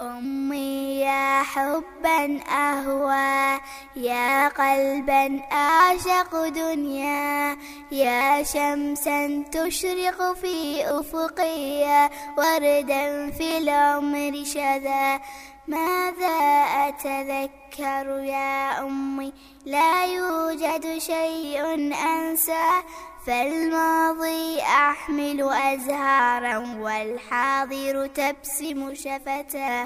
أمي يا حبا أهوى، يا قلبا أعشق دنيا، يا شمسا تشرق في أفقي، وردا في العمر شذا. ماذا أتذكر يا أمي؟ لا يوجد شيء أنسى، فالماضي أحمل أزهارا والحاضر تبسم شفتا.